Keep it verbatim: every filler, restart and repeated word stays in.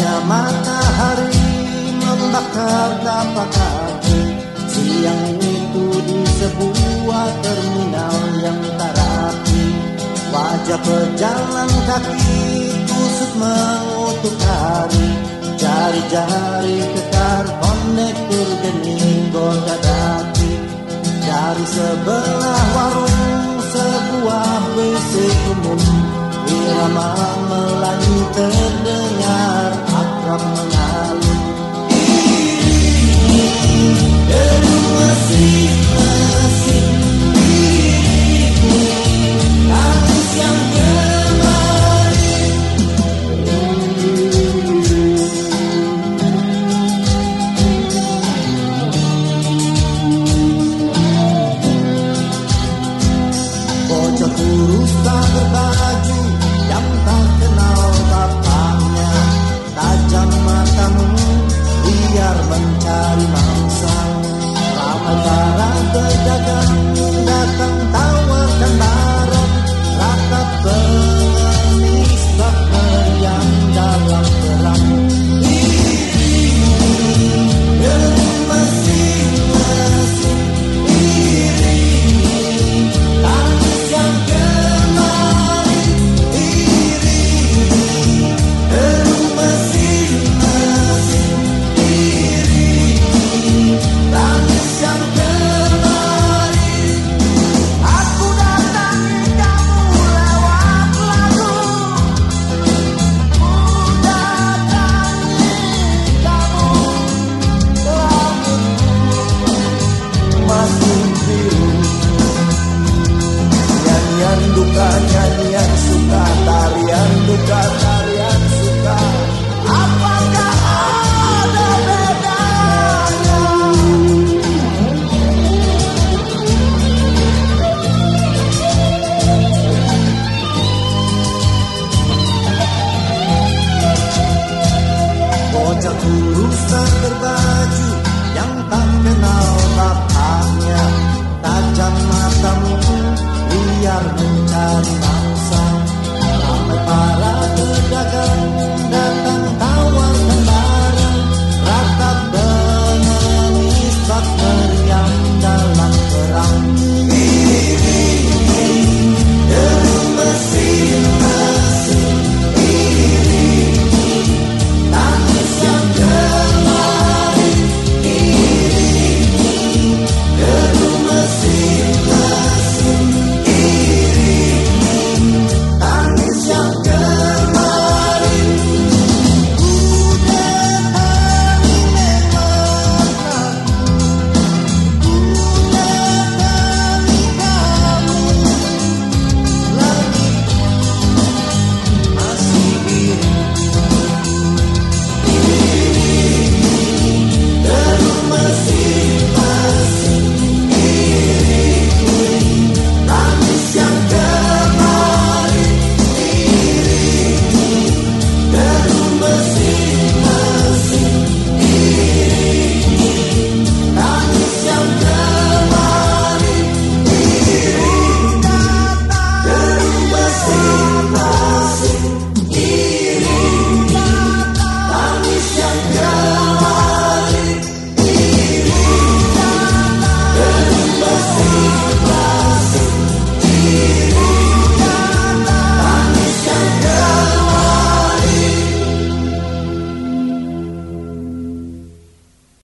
Terangnya matahari membakar tapak kaki. Siang itu di sebuah terminal yang tak rapi, wajah pejalan kaki kusut mengutuk hari. Jari-jari kekar konektor gening goda daki. Dari sebelah warung sebuah W C umum, irama Melayu terdengar akrab mengalun. Deru mesin-mesin diriku, tangis yang kemarin. Bocah kurus tak berbaju yang tak kenal bapaknya, tajam matamu biar mencari mangsa. Ramai para pedagang datang tawarkan barang, rata pengemis bak meriam dalam perang. Deru mesin-mesin iringi tangis yang kemarin. Iringi deru mesin-mesin iringi tangis yang kemarin. Aku datangi kamu lewat lagu, ku datangi kamu langit masih biru. Nyanyian duka, nyanyian suka, tarian duka, tarian suka. Apakah ada bedanya? Bocah kurus tak berbaju yang tak kenal bapaknya, tajam matamu biar mencari mangsa. Ramai para